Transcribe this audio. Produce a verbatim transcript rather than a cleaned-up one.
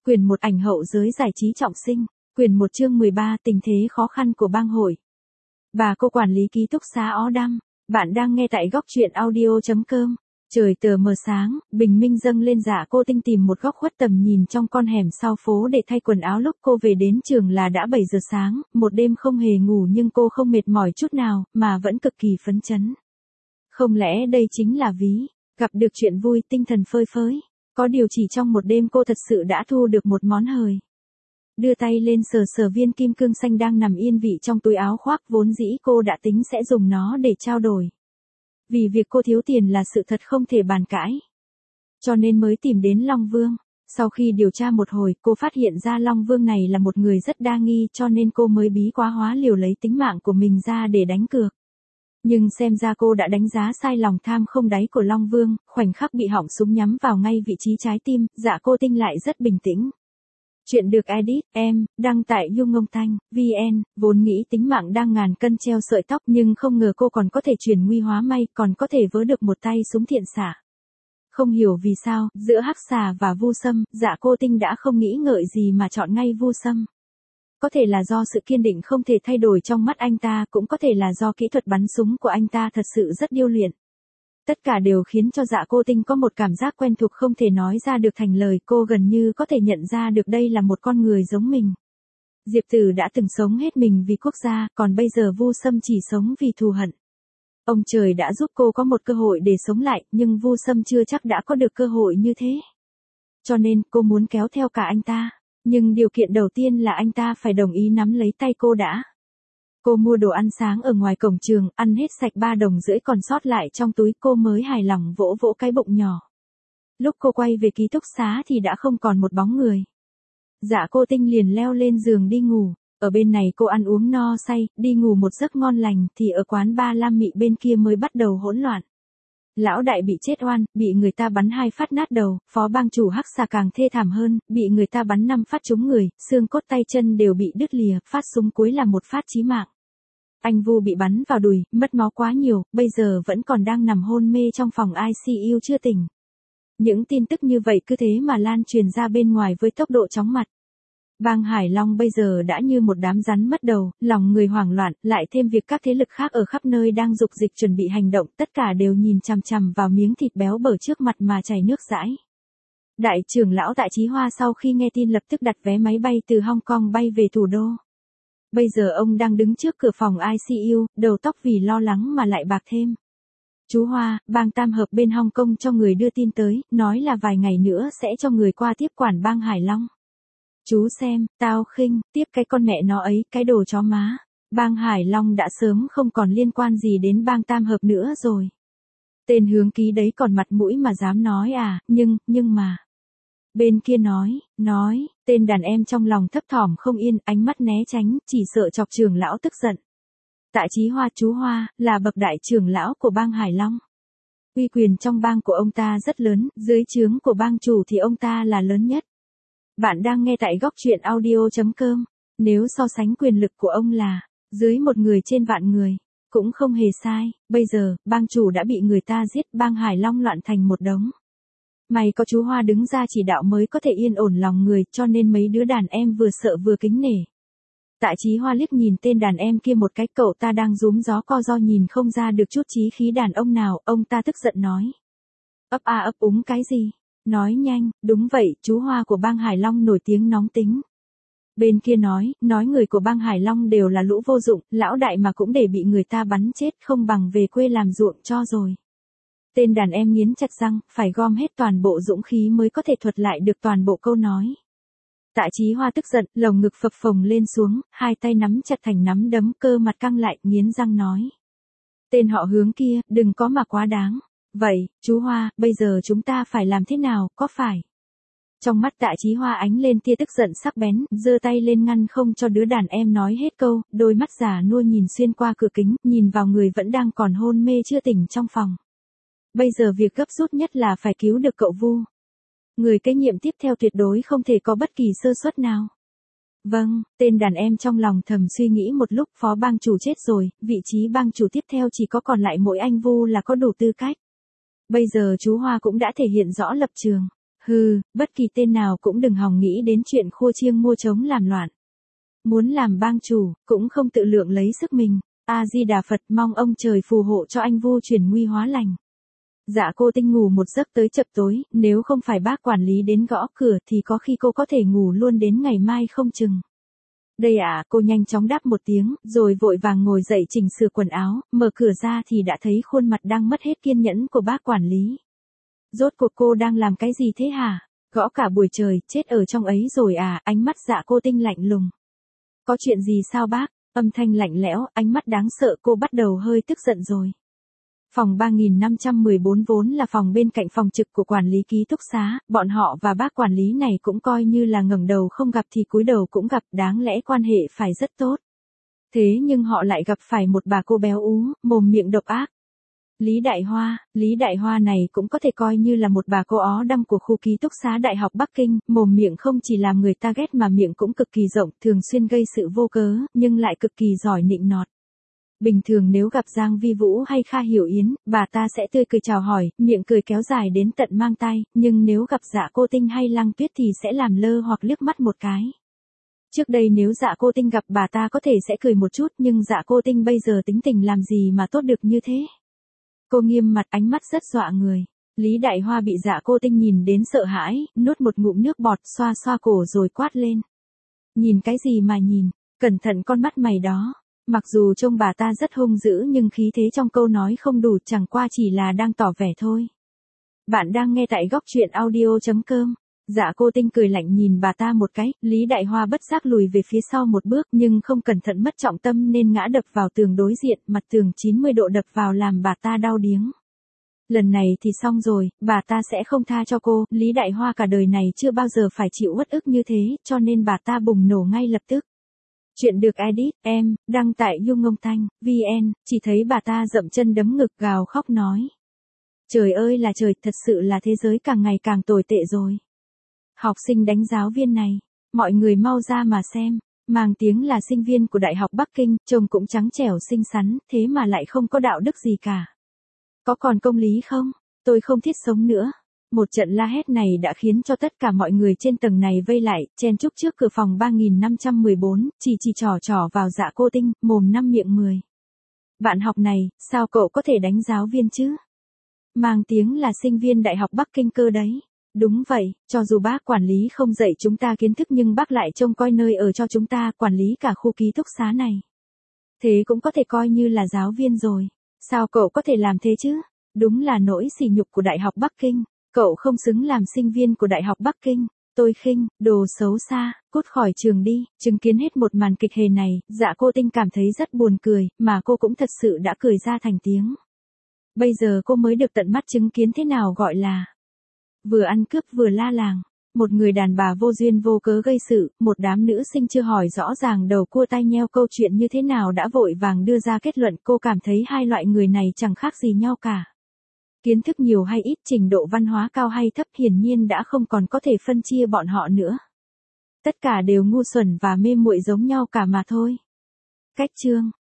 Quyền một ảnh hậu giới giải trí trọng sinh. Quyền một chương mười ba tình thế khó khăn của bang hội. Bà cô quản lý ký túc xá ó đăm. Bạn đang nghe tại góc truyện audio chấm com. Trời tờ mờ sáng, bình minh dâng lên Dạ Cô Tinh tìm một góc khuất tầm nhìn trong con hẻm sau phố để thay quần áo. Lúc cô về đến trường là đã bảy giờ sáng, một đêm không hề ngủ nhưng cô không mệt mỏi chút nào, mà vẫn cực kỳ phấn chấn. Không lẽ đây chính là ví, gặp được chuyện vui tinh thần phơi phới. Có điều chỉ trong một đêm cô thật sự đã thu được một món hời. Đưa tay lên sờ sờ viên kim cương xanh đang nằm yên vị trong túi áo khoác, vốn dĩ cô đã tính sẽ dùng nó để trao đổi. Vì việc cô thiếu tiền là sự thật không thể bàn cãi. Cho nên mới tìm đến Long Vương. Sau khi điều tra một hồi, cô phát hiện ra Long Vương này là một người rất đa nghi, cho nên cô mới bí quá hóa liều lấy tính mạng của mình ra để đánh cược. Nhưng xem ra cô đã đánh giá sai lòng tham không đáy của Long Vương, khoảnh khắc bị họng súng nhắm vào ngay vị trí trái tim, Dạ Cô Tinh lại rất bình tĩnh. Chuyện được edit, em, đăng tại yungongtanh chấm vn, vốn nghĩ tính mạng đang ngàn cân treo sợi tóc nhưng không ngờ cô còn có thể chuyển nguy hóa may, còn có thể vớ được một tay súng thiện xạ. Không hiểu vì sao, giữa Hắc Xà và Vu Sâm, Dạ Cô Tinh đã không nghĩ ngợi gì mà chọn ngay Vu Sâm. Có thể là do sự kiên định không thể thay đổi trong mắt anh ta, cũng có thể là do kỹ thuật bắn súng của anh ta thật sự rất điêu luyện. Tất cả đều khiến cho Dạ Cô Tinh có một cảm giác quen thuộc không thể nói ra được thành lời, cô gần như có thể nhận ra được đây là một con người giống mình. Diệp Tử đã từng sống hết mình vì quốc gia, còn bây giờ Vu Sâm chỉ sống vì thù hận. Ông trời đã giúp cô có một cơ hội để sống lại, nhưng Vu Sâm chưa chắc đã có được cơ hội như thế. Cho nên, cô muốn kéo theo cả anh ta. Nhưng điều kiện đầu tiên là anh ta phải đồng ý nắm lấy tay cô đã. Cô mua đồ ăn sáng ở ngoài cổng trường, ăn hết sạch ba đồng rưỡi còn sót lại trong túi, cô mới hài lòng vỗ vỗ cái bụng nhỏ. Lúc cô quay về ký túc xá thì đã không còn một bóng người. Dạ Cô Tinh liền leo lên giường đi ngủ. Ở bên này cô ăn uống no say, đi ngủ một giấc ngon lành, thì ở quán ba Lam Mị bên kia mới bắt đầu hỗn loạn. Lão đại bị chết oan, bị người ta bắn hai phát nát đầu, phó bang chủ Hắc Xà càng thê thảm hơn, bị người ta bắn năm phát trúng người, xương cốt tay chân đều bị đứt lìa, phát súng cuối là một phát chí mạng. Anh Vu bị bắn vào đùi, mất máu quá nhiều, bây giờ vẫn còn đang nằm hôn mê trong phòng i xê u chưa tỉnh. Những tin tức như vậy cứ thế mà lan truyền ra bên ngoài với tốc độ chóng mặt. Bang Hải Long bây giờ đã như một đám rắn mất đầu, lòng người hoảng loạn, lại thêm việc các thế lực khác ở khắp nơi đang dục dịch chuẩn bị hành động, tất cả đều nhìn chằm chằm vào miếng thịt béo bở trước mặt mà chảy nước dãi. Đại trưởng lão Tạ Chí Hoa sau khi nghe tin lập tức đặt vé máy bay từ Hong Kong bay về thủ đô. Bây giờ ông đang đứng trước cửa phòng i xê u, đầu tóc vì lo lắng mà lại bạc thêm. Chú Hoa, bang Tam Hợp bên Hong Kong cho người đưa tin tới, nói là vài ngày nữa sẽ cho người qua tiếp quản bang Hải Long. Chú xem, tao khinh, tiếp cái con mẹ nó ấy, cái đồ chó má. Bang Hải Long đã sớm không còn liên quan gì đến bang Tam Hợp nữa rồi. Tên hướng ký đấy còn mặt mũi mà dám nói à, nhưng, nhưng mà. Bên kia nói, nói, tên đàn em trong lòng thấp thỏm không yên, ánh mắt né tránh, chỉ sợ chọc trưởng lão tức giận. Tạ Chí Hoa, chú Hoa, là bậc đại trưởng lão của bang Hải Long. Uy quyền trong bang của ông ta rất lớn, dưới trướng của bang chủ thì ông ta là lớn nhất. Bạn đang nghe tại góc truyện audio chấm com. Nếu so sánh quyền lực của ông là dưới một người trên vạn người, cũng không hề sai. Bây giờ, bang chủ đã bị người ta giết, bang Hải Long loạn thành một đống. May có chú Hoa đứng ra chỉ đạo mới có thể yên ổn lòng người, cho nên mấy đứa đàn em vừa sợ vừa kính nể. Tạ Chí Hoa liếc nhìn tên đàn em kia một cái, cậu ta đang rúm gió co ro nhìn không ra được chút chí khí đàn ông nào, ông ta tức giận nói. Ấp a ấp úng cái gì? Nói nhanh, đúng vậy, chú Hoa của bang Hải Long nổi tiếng nóng tính. Bên kia nói, nói người của bang Hải Long đều là lũ vô dụng, lão đại mà cũng để bị người ta bắn chết, không bằng về quê làm ruộng cho rồi. Tên đàn em nghiến chặt răng, phải gom hết toàn bộ dũng khí mới có thể thuật lại được toàn bộ câu nói. Tạ Chí Hoa tức giận, lồng ngực phập phồng lên xuống, hai tay nắm chặt thành nắm đấm, cơ mặt căng lại, nghiến răng nói. Tên họ Hướng kia, đừng có mà quá đáng. Vậy, chú Hoa, bây giờ chúng ta phải làm thế nào, có phải? Trong mắt Tạ Chí Hoa ánh lên tia tức giận sắc bén, giơ tay lên ngăn không cho đứa đàn em nói hết câu, đôi mắt già nua nhìn xuyên qua cửa kính, nhìn vào người vẫn đang còn hôn mê chưa tỉnh trong phòng. Bây giờ việc gấp rút nhất là phải cứu được cậu Vu. Người kế nhiệm tiếp theo tuyệt đối không thể có bất kỳ sơ suất nào. Vâng, tên đàn em trong lòng thầm suy nghĩ một lúc, phó bang chủ chết rồi, vị trí bang chủ tiếp theo chỉ có còn lại mỗi anh Vu là có đủ tư cách. Bây giờ chú Hoa cũng đã thể hiện rõ lập trường. Hừ, bất kỳ tên nào cũng đừng hòng nghĩ đến chuyện khua chiêng mua trống làm loạn. Muốn làm bang chủ, cũng không tự lượng lấy sức mình. A-di-đà Phật, mong ông trời phù hộ cho anh vu chuyển nguy hóa lành. Dạ cô Tinh ngủ một giấc tới chập tối, nếu không phải bác quản lý đến gõ cửa thì có khi cô có thể ngủ luôn đến ngày mai không chừng. Đây à, cô nhanh chóng đáp một tiếng, rồi vội vàng ngồi dậy chỉnh sửa quần áo, mở cửa ra thì đã thấy khuôn mặt đang mất hết kiên nhẫn của bác quản lý. Rốt cuộc cô đang làm cái gì thế hả? Gõ cả buổi trời, chết ở trong ấy rồi à, ánh mắt Dạ cô Tinh lạnh lùng. Có chuyện gì sao bác? Âm thanh lạnh lẽo, ánh mắt đáng sợ, cô bắt đầu hơi tức giận rồi. Phòng ba nghìn năm trăm mười bốn vốn là phòng bên cạnh phòng trực của quản lý ký túc xá, bọn họ và bác quản lý này cũng coi như là ngẩng đầu không gặp thì cúi đầu cũng gặp, đáng lẽ quan hệ phải rất tốt. Thế nhưng họ lại gặp phải một bà cô béo ú, mồm miệng độc ác. Lý Đại Hoa, Lý Đại Hoa này cũng có thể coi như là một bà cô ó đăm của khu ký túc xá Đại học Bắc Kinh, mồm miệng không chỉ làm người ta ghét mà miệng cũng cực kỳ rộng, thường xuyên gây sự vô cớ, nhưng lại cực kỳ giỏi nịnh nọt. Bình thường nếu gặp Giang Vi Vũ hay Kha Hiểu Yến, bà ta sẽ tươi cười chào hỏi, miệng cười kéo dài đến tận mang tai, nhưng nếu gặp Dạ cô Tinh hay Lăng Tuyết thì sẽ làm lơ hoặc liếc mắt một cái. Trước đây nếu Dạ cô Tinh gặp bà ta có thể sẽ cười một chút, nhưng Dạ cô Tinh bây giờ tính tình làm gì mà tốt được như thế. Cô nghiêm mặt, ánh mắt rất dọa người. Lý Đại Hoa bị Dạ cô Tinh nhìn đến sợ hãi, nuốt một ngụm nước bọt, xoa xoa cổ rồi quát lên. Nhìn cái gì mà nhìn, cẩn thận con mắt mày đó. Mặc dù trông bà ta rất hung dữ nhưng khí thế trong câu nói không đủ, chẳng qua chỉ là đang tỏ vẻ thôi. Bạn đang nghe tại góc truyện audio chấm com. Dạ cô Tinh cười lạnh nhìn bà ta một cái, Lý Đại Hoa bất giác lùi về phía sau một bước nhưng không cẩn thận mất trọng tâm nên ngã đập vào tường đối diện, mặt tường chín mươi độ đập vào làm bà ta đau điếng. Lần này thì xong rồi, bà ta sẽ không tha cho cô, Lý Đại Hoa cả đời này chưa bao giờ phải chịu uất ức như thế, cho nên bà ta bùng nổ ngay lập tức. Chuyện được edit, em, đăng tại dung ngông thanh, vn, chỉ thấy bà ta dậm chân đấm ngực gào khóc nói. Trời ơi là trời, thật sự là thế giới càng ngày càng tồi tệ rồi. Học sinh đánh giáo viên này, mọi người mau ra mà xem, mang tiếng là sinh viên của Đại học Bắc Kinh, trông cũng trắng trẻo xinh xắn, thế mà lại không có đạo đức gì cả. Có còn công lý không? Tôi không thiết sống nữa. Một trận la hét này đã khiến cho tất cả mọi người trên tầng này vây lại, chen chúc trước cửa phòng ba nghìn năm trăm mười bốn, chỉ chỉ trò trò vào Dạ cô Tinh, mồm năm miệng mười. Bạn học này, sao cậu có thể đánh giáo viên chứ? Mang tiếng là sinh viên Đại học Bắc Kinh cơ đấy. Đúng vậy, cho dù bác quản lý không dạy chúng ta kiến thức nhưng bác lại trông coi nơi ở cho chúng ta, quản lý cả khu ký túc xá này. Thế cũng có thể coi như là giáo viên rồi. Sao cậu có thể làm thế chứ? Đúng là nỗi sỉ nhục của Đại học Bắc Kinh. Cậu không xứng làm sinh viên của Đại học Bắc Kinh. Tôi khinh, đồ xấu xa, cút khỏi trường đi. Chứng kiến hết một màn kịch hề này, Dạ cô Tinh cảm thấy rất buồn cười, mà cô cũng thật sự đã cười ra thành tiếng. Bây giờ cô mới được tận mắt chứng kiến thế nào gọi là vừa ăn cướp vừa la làng. Một người đàn bà vô duyên vô cớ gây sự, một đám nữ sinh chưa hỏi rõ ràng đầu cua tai nheo câu chuyện như thế nào đã vội vàng đưa ra kết luận. Cô cảm thấy hai loại người này chẳng khác gì nhau cả. Kiến thức nhiều hay ít, trình độ văn hóa cao hay thấp, hiển nhiên đã không còn có thể phân chia bọn họ nữa. Tất cả đều ngu xuẩn và mê muội giống nhau cả mà thôi. Cách chương